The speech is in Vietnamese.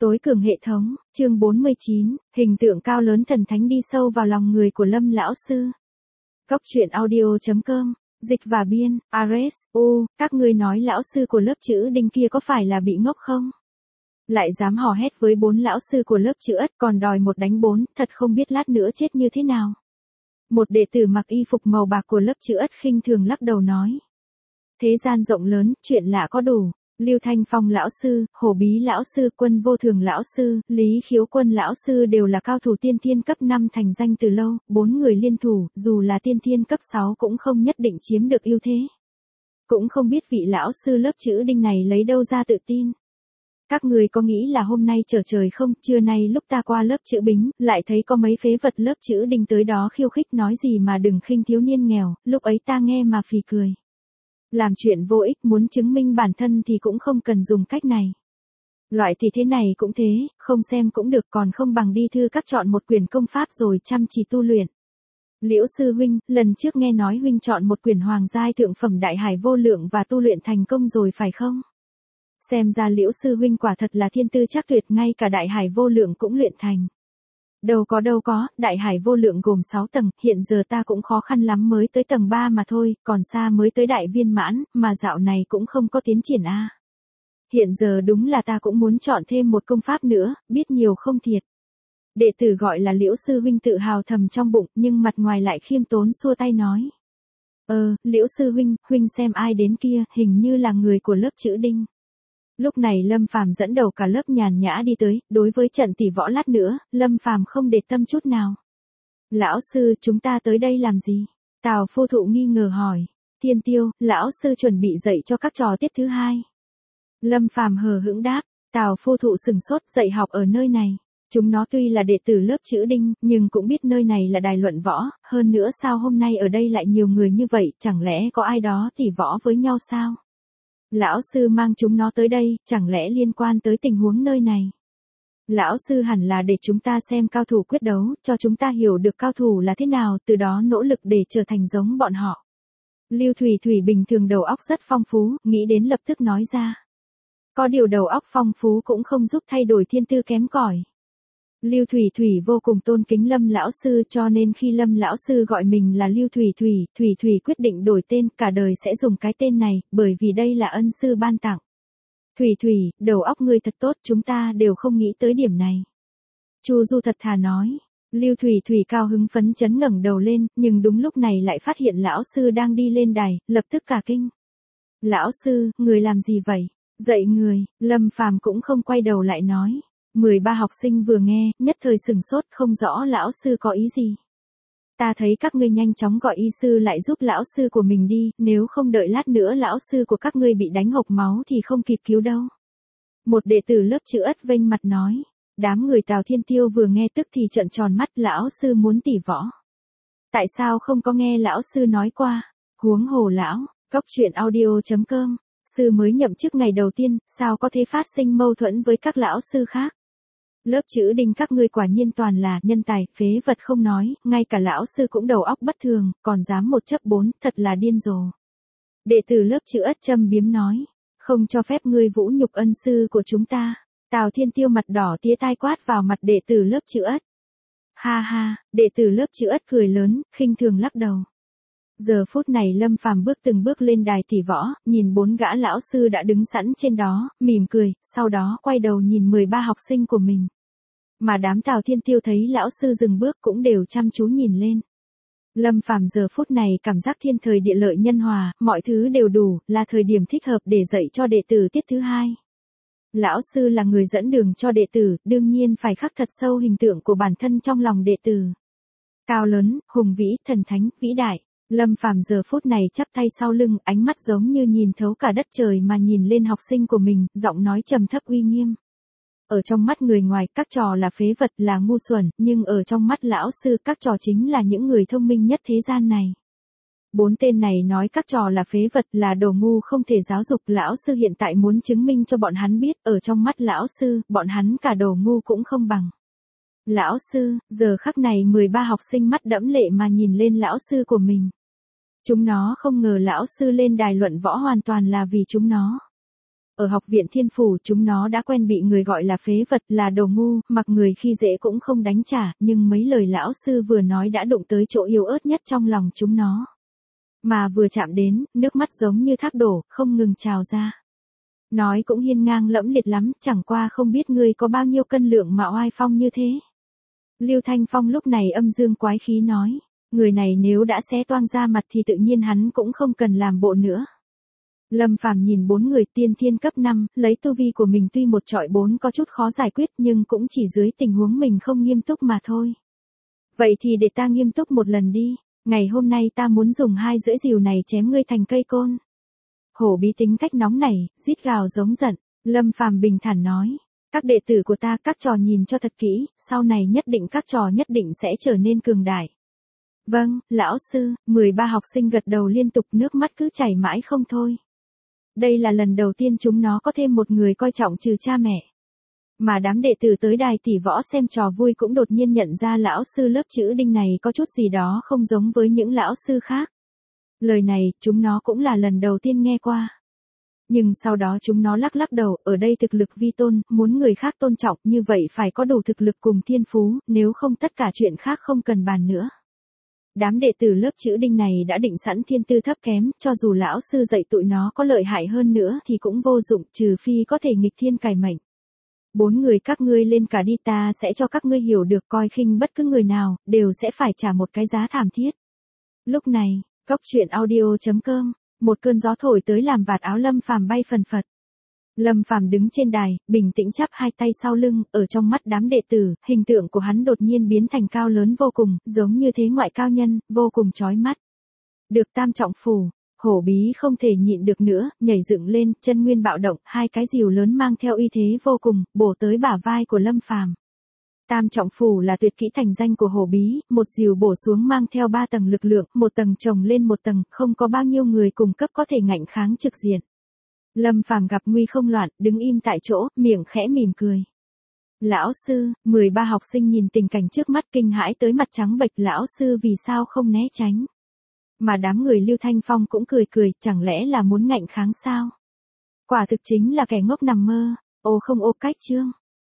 Tối cường hệ thống, chương 49, hình tượng cao lớn thần thánh đi sâu vào lòng người của Lâm lão sư. Cốc truyện audio.com, dịch và biên, Ares, các ngươi nói lão sư của lớp chữ đinh kia có phải là bị ngốc không? Lại dám hò hét với 4 lão sư của lớp chữ ất còn đòi 1 đánh 4, thật không biết lát nữa chết như thế nào. Một đệ tử mặc y phục màu bạc của lớp chữ ất khinh thường lắc đầu nói. Thế gian rộng lớn, chuyện lạ có đủ. Lưu Thanh Phong lão sư, Hổ Bí lão sư, Quân Vô Thường lão sư, Lý Khiếu Quân lão sư đều là cao thủ tiên thiên cấp 5 thành danh từ lâu, 4 người liên thủ, dù là tiên thiên cấp 6 cũng không nhất định chiếm được ưu thế. Cũng không biết vị lão sư lớp chữ đinh này lấy đâu ra tự tin. Các người có nghĩ là hôm nay trở trời không? Trưa nay lúc ta qua lớp chữ Bính, lại thấy có mấy phế vật lớp chữ đinh tới đó khiêu khích nói gì mà đừng khinh thiếu niên nghèo, lúc ấy ta nghe mà phì cười. Làm chuyện vô ích, muốn chứng minh bản thân thì cũng không cần dùng cách này. Loại thì thế này cũng thế, không xem cũng được, còn không bằng đi thư các chọn một quyển công pháp rồi chăm chỉ tu luyện. Liễu sư huynh, lần trước nghe nói huynh chọn một quyển hoàng giai thượng phẩm đại hải vô lượng và tu luyện thành công rồi phải không? Xem ra Liễu sư huynh quả thật là thiên tư chắc tuyệt, ngay cả đại hải vô lượng cũng luyện thành. Đâu có, đại hải vô lượng gồm 6 tầng, hiện giờ ta cũng khó khăn lắm mới tới tầng 3 mà thôi, còn xa mới tới đại viên mãn, mà dạo này cũng không có tiến triển a. Hiện giờ đúng là ta cũng muốn chọn thêm một công pháp nữa, biết nhiều không thiệt. Đệ tử gọi là Liễu sư huynh tự hào thầm trong bụng, nhưng mặt ngoài lại khiêm tốn xua tay nói. Liễu sư huynh xem ai đến kia, hình như là người của lớp chữ đinh. Lúc này Lâm Phàm dẫn đầu cả lớp nhàn nhã đi tới, đối với trận tỷ võ lát nữa, Lâm Phàm không để tâm chút nào. Lão sư, chúng ta tới đây làm gì? Tào Phu Thụ nghi ngờ hỏi. Thiên Tiêu, lão sư chuẩn bị dạy cho các trò tiết thứ 2. Lâm Phàm hờ hững đáp. Tào Phu Thụ sừng sốt, dạy học ở nơi này. Chúng nó tuy là đệ tử lớp chữ đinh, nhưng cũng biết nơi này là đài luận võ, hơn nữa sao hôm nay ở đây lại nhiều người như vậy, chẳng lẽ có ai đó tỉ võ với nhau sao? Lão sư mang chúng nó tới đây, chẳng lẽ liên quan tới tình huống nơi này? Lão sư hẳn là để chúng ta xem cao thủ quyết đấu, cho chúng ta hiểu được cao thủ là thế nào, từ đó nỗ lực để trở thành giống bọn họ. Lưu Thủy Thủy bình thường đầu óc rất phong phú, nghĩ đến lập tức nói ra. Có điều đầu óc phong phú cũng không giúp thay đổi thiên tư kém cỏi. Lưu Thủy Thủy vô cùng tôn kính Lâm lão sư, cho nên khi Lâm lão sư gọi mình là Lưu Thủy Thủy, Thủy Thủy quyết định đổi tên, cả đời sẽ dùng cái tên này, bởi vì đây là ân sư ban tặng. Thủy Thủy, đầu óc ngươi thật tốt, chúng ta đều không nghĩ tới điểm này. Chu Du thật thà nói. Lưu Thủy Thủy cao hứng phấn chấn ngẩng đầu lên, nhưng đúng lúc này lại phát hiện lão sư đang đi lên đài, lập tức cả kinh. Lão sư, người làm gì vậy? Dạy người. Lâm Phàm cũng không quay đầu lại nói. 13 học sinh vừa nghe, nhất thời sừng sốt, không rõ lão sư có ý gì. Ta thấy các ngươi nhanh chóng gọi y sư lại giúp lão sư của mình đi, nếu không đợi lát nữa lão sư của các ngươi bị đánh hộc máu thì không kịp cứu đâu. Một đệ tử lớp chữ ất vênh mặt nói. Đám người Tào Thiên Tiêu vừa nghe tức thì trợn tròn mắt, lão sư muốn tỉ võ. Tại sao không có nghe lão sư nói qua? Huống hồ lão, Cốc truyện audio.com, sư mới nhậm chức ngày đầu tiên, sao có thể phát sinh mâu thuẫn với các lão sư khác? Lớp chữ đinh các ngươi quả nhiên toàn là nhân tài, phế vật không nói, ngay cả lão sư cũng đầu óc bất thường, còn dám 1/4, thật là điên rồ. Đệ tử lớp chữ ất châm biếm nói, không cho phép ngươi vũ nhục ân sư của chúng ta. Tào Thiên Tiêu mặt đỏ tía tai quát vào mặt đệ tử lớp chữ ất. Ha ha, đệ tử lớp chữ ất cười lớn, khinh thường lắc đầu. Giờ phút này Lâm Phàm bước từng bước lên đài tỷ võ, nhìn 4 gã lão sư đã đứng sẵn trên đó, mỉm cười, sau đó quay đầu nhìn 13 học sinh của mình. Mà đám Tào Thiên Tiêu thấy lão sư dừng bước cũng đều chăm chú nhìn lên. Lâm Phàm giờ phút này cảm giác thiên thời địa lợi nhân hòa, mọi thứ đều đủ, là thời điểm thích hợp để dạy cho đệ tử tiết thứ 2. Lão sư là người dẫn đường cho đệ tử, đương nhiên phải khắc thật sâu hình tượng của bản thân trong lòng đệ tử. Cao lớn, hùng vĩ, thần thánh, vĩ đại. Lâm Phàm giờ phút này chắp tay sau lưng, ánh mắt giống như nhìn thấu cả đất trời mà nhìn lên học sinh của mình, giọng nói trầm thấp uy nghiêm. Ở trong mắt người ngoài, các trò là phế vật, là ngu xuẩn, nhưng ở trong mắt lão sư, các trò chính là những người thông minh nhất thế gian này. 4 tên này nói các trò là phế vật, là đồ ngu không thể giáo dục, lão sư hiện tại muốn chứng minh cho bọn hắn biết, ở trong mắt lão sư, bọn hắn cả đồ ngu cũng không bằng. Lão sư, giờ khắc này 13 học sinh mắt đẫm lệ mà nhìn lên lão sư của mình. Chúng nó không ngờ lão sư lên đài luận võ hoàn toàn là vì chúng nó. ở học viện Thiên Phủ chúng nó đã quen bị người gọi là phế vật, là đồ ngu, mặc người khi dễ cũng không đánh trả, nhưng mấy lời lão sư vừa nói đã đụng tới chỗ yếu ớt nhất trong lòng chúng nó. Mà vừa chạm đến, nước mắt giống như thác đổ, không ngừng trào ra. Nói cũng hiên ngang lẫm liệt lắm, chẳng qua không biết ngươi có bao nhiêu cân lượng mà oai phong như thế. Lưu Thanh Phong lúc này âm dương quái khí nói, người này nếu đã xé toang ra mặt thì tự nhiên hắn cũng không cần làm bộ nữa. Lâm Phàm nhìn 4 người tiên thiên cấp 5, lấy tu vi của mình tuy một trọi 4 có chút khó giải quyết nhưng cũng chỉ dưới tình huống mình không nghiêm túc mà thôi. Vậy thì để ta nghiêm túc một lần đi, ngày hôm nay ta muốn dùng 2 lưỡi rìu này chém ngươi thành cây côn. Hổ Bí tính cách nóng nảy, rít gào giống giận, Lâm Phàm bình thản nói, các đệ tử của ta các trò nhìn cho thật kỹ, sau này nhất định các trò nhất định sẽ trở nên cường đại. Vâng, lão sư, 13 học sinh gật đầu liên tục, nước mắt cứ chảy mãi không thôi. Đây là lần đầu tiên chúng nó có thêm một người coi trọng trừ cha mẹ. Mà đám đệ tử tới đài tỷ võ xem trò vui cũng đột nhiên nhận ra lão sư lớp chữ Đinh này có chút gì đó không giống với những lão sư khác. Lời này, chúng nó cũng là lần đầu tiên nghe qua. Nhưng sau đó chúng nó lắc lắc đầu, ở đây thực lực vi tôn, muốn người khác tôn trọng, như vậy phải có đủ thực lực cùng thiên phú, nếu không tất cả chuyện khác không cần bàn nữa. Đám đệ tử lớp chữ Đinh này đã định sẵn thiên tư thấp kém, cho dù lão sư dạy tụi nó có lợi hại hơn nữa thì cũng vô dụng, trừ phi có thể nghịch thiên cải mệnh. 4 người các ngươi lên cả đi, ta sẽ cho các ngươi hiểu được, coi khinh bất cứ người nào, đều sẽ phải trả một cái giá thảm thiết. Lúc này, Cốc Truyện Audio.com, một cơn gió thổi tới làm vạt áo Lâm Phàm bay phần phật. Lâm Phàm đứng trên đài, bình tĩnh chắp 2 tay sau lưng, ở trong mắt đám đệ tử, hình tượng của hắn đột nhiên biến thành cao lớn vô cùng, giống như thế ngoại cao nhân, vô cùng chói mắt. Được tam trọng phủ, Hổ Bí không thể nhịn được nữa, nhảy dựng lên, chân nguyên bạo động, 2 cái rìu lớn mang theo uy thế vô cùng, bổ tới bả vai của Lâm Phàm. Tam trọng phủ là tuyệt kỹ thành danh của Hổ Bí, một rìu bổ xuống mang theo 3 tầng lực lượng, một tầng chồng lên một tầng, không có bao nhiêu người cùng cấp có thể ngạnh kháng trực diện. Lâm Phàm gặp nguy không loạn, đứng im tại chỗ, miệng khẽ mỉm cười. Lão sư, 13 học sinh nhìn tình cảnh trước mắt kinh hãi tới mặt trắng bệch, lão sư vì sao không né tránh. Mà đám người Lưu Thanh Phong cũng cười cười, chẳng lẽ là muốn ngạnh kháng sao? Quả thực chính là kẻ ngốc nằm mơ, ô không ô cách chương.